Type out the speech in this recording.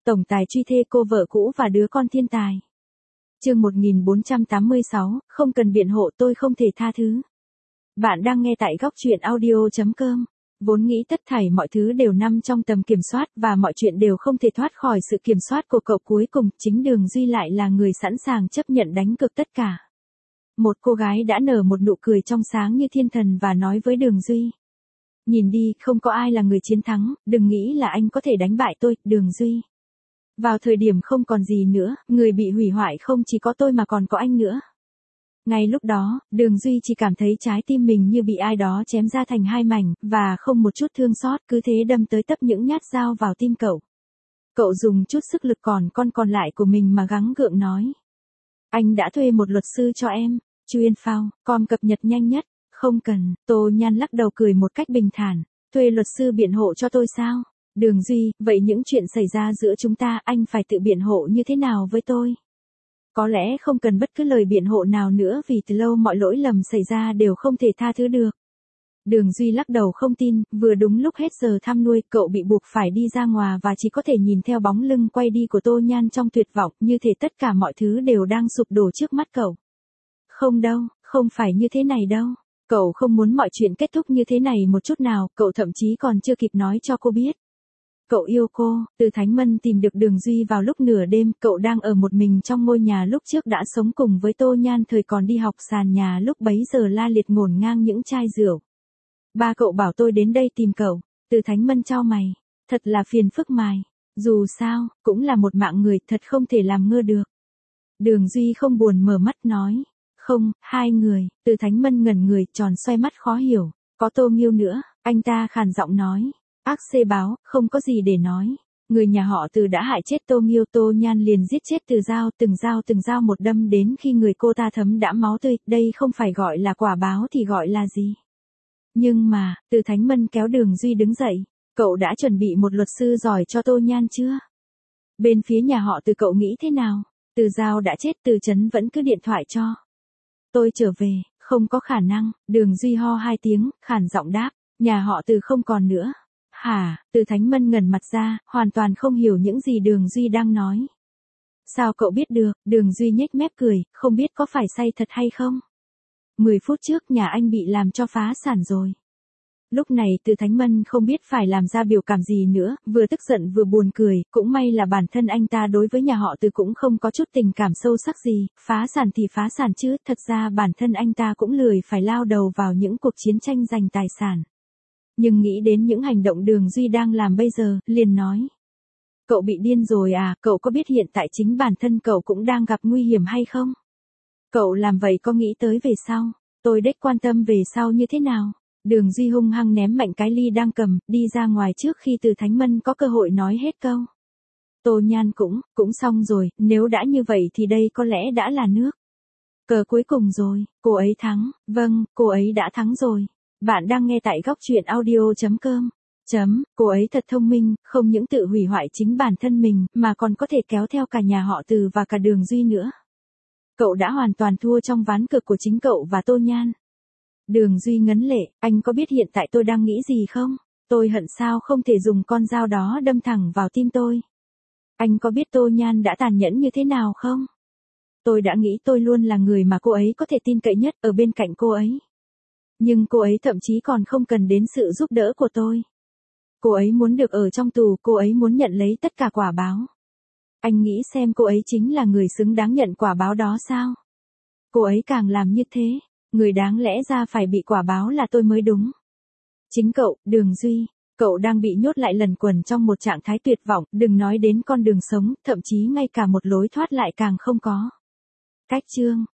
tổng tài truy thê cô vợ cũ và đứa con thiên tài. Chương 1486, không cần biện hộ, tôi không thể tha thứ. Bạn đang nghe tại góc truyện audio.com. Vốn nghĩ tất thảy mọi thứ đều nằm trong tầm kiểm soát và mọi chuyện đều không thể thoát khỏi sự kiểm soát của cậu, cuối cùng chính Đường Duy lại là người sẵn sàng chấp nhận đánh cược tất cả. Một cô gái đã nở một nụ cười trong sáng như thiên thần và nói với Đường Duy. Nhìn đi, không có ai là người chiến thắng, đừng nghĩ là anh có thể đánh bại tôi, Đường Duy. Vào thời điểm không còn gì nữa, người bị hủy hoại không chỉ có tôi mà còn có anh nữa. Ngay lúc đó, Đường Duy chỉ cảm thấy trái tim mình như bị ai đó chém ra thành hai mảnh, và không một chút thương xót, cứ thế đâm tới tấp những nhát dao vào tim cậu. Cậu dùng chút sức lực còn lại của mình mà gắng gượng nói. Anh đã thuê một luật sư cho em, chuyên phao, com cập nhật nhanh nhất. Không cần, Tô Nhan lắc đầu cười một cách bình thản. Thuê luật sư biện hộ cho tôi sao? Đường Duy, vậy những chuyện xảy ra giữa chúng ta anh phải tự biện hộ như thế nào với tôi? Có lẽ không cần bất cứ lời biện hộ nào nữa vì từ lâu mọi lỗi lầm xảy ra đều không thể tha thứ được. Đường Duy lắc đầu không tin, vừa đúng lúc hết giờ thăm nuôi, cậu bị buộc phải đi ra ngoài và chỉ có thể nhìn theo bóng lưng quay đi của Tô Nhan trong tuyệt vọng, như thể tất cả mọi thứ đều đang sụp đổ trước mắt cậu. Không đâu, không phải như thế này đâu. Cậu không muốn mọi chuyện kết thúc như thế này một chút nào, cậu thậm chí còn chưa kịp nói cho cô biết. Cậu yêu cô. Từ Thánh Mân tìm được Đường Duy vào lúc nửa đêm, cậu đang ở một mình trong ngôi nhà lúc trước đã sống cùng với Tô Nhan thời còn đi học, sàn nhà lúc bấy giờ la liệt ngổn ngang những chai rượu. Ba cậu bảo tôi đến đây tìm cậu. Từ Thánh Mân chau mày. Thật là phiền phức mài. Dù sao, cũng là một mạng người, thật không thể làm ngơ được. Đường Duy không buồn mở mắt nói. Không, hai người. Từ Thánh Mân ngẩn người, tròn xoay mắt khó hiểu. Có Tô Nghiêu nữa, anh ta khàn giọng nói. Ác xê báo, không có gì để nói. Người nhà họ Từ đã hại chết Tô Nghiêu, Tô Nhan liền giết chết từng dao một đâm đến khi người cô ta thấm đẫm máu tươi, đây không phải gọi là quả báo thì gọi là gì. Nhưng mà, Từ Thánh Mân kéo Đường Duy đứng dậy, cậu đã chuẩn bị một luật sư giỏi cho Tô Nhan chưa? Bên phía nhà họ Từ cậu nghĩ thế nào? Từ Giao đã chết, Từ Trấn vẫn cứ điện thoại cho. Tôi trở về, không có khả năng. Đường Duy ho hai tiếng, khàn giọng đáp, nhà họ Từ không còn nữa. Hả? Từ Thánh Mân ngẩn mặt ra, hoàn toàn không hiểu những gì Đường Duy đang nói. Sao cậu biết được? Đường Duy nhếch mép cười, không biết có phải say thật hay không? 10 phút trước nhà anh bị làm cho phá sản rồi. Lúc này Từ Thánh Mân không biết phải làm ra biểu cảm gì nữa, vừa tức giận vừa buồn cười, cũng may là bản thân anh ta đối với nhà họ Từ cũng không có chút tình cảm sâu sắc gì, phá sản thì phá sản chứ, thật ra bản thân anh ta cũng lười phải lao đầu vào những cuộc chiến tranh giành tài sản. Nhưng nghĩ đến những hành động Đường Duy đang làm bây giờ, liền nói. Cậu bị điên rồi à, cậu có biết hiện tại chính bản thân cậu cũng đang gặp nguy hiểm hay không? Cậu làm vậy có nghĩ tới về sau? Tôi đếch quan tâm về sau như thế nào? Đường Duy hung hăng ném mạnh cái ly đang cầm, đi ra ngoài trước khi Từ Thánh Mân có cơ hội nói hết câu. Tô Nhan cũng xong rồi, nếu đã như vậy thì đây có lẽ đã là nước cờ cuối cùng rồi, cô ấy thắng, vâng, cô ấy đã thắng rồi. Bạn đang nghe tại góc truyện audio.com. Cô ấy thật thông minh, không những tự hủy hoại chính bản thân mình, mà còn có thể kéo theo cả nhà họ Từ và cả Đường Duy nữa. Cậu đã hoàn toàn thua trong ván cược của chính cậu và Tô Nhan. Đường Duy ngấn lệ, anh có biết hiện tại tôi đang nghĩ gì không? Tôi hận sao không thể dùng con dao đó đâm thẳng vào tim tôi. Anh có biết Tô Nhan đã tàn nhẫn như thế nào không? Tôi đã nghĩ tôi luôn là người mà cô ấy có thể tin cậy nhất ở bên cạnh cô ấy. Nhưng cô ấy thậm chí còn không cần đến sự giúp đỡ của tôi. Cô ấy muốn được ở trong tù, cô ấy muốn nhận lấy tất cả quả báo. Anh nghĩ xem cô ấy chính là người xứng đáng nhận quả báo đó sao? Cô ấy càng làm như thế, người đáng lẽ ra phải bị quả báo là tôi mới đúng. Chính cậu, Đường Duy, cậu đang bị nhốt lại lẩn quẩn trong một trạng thái tuyệt vọng, đừng nói đến con đường sống, thậm chí ngay cả một lối thoát lại càng không có. Cách chương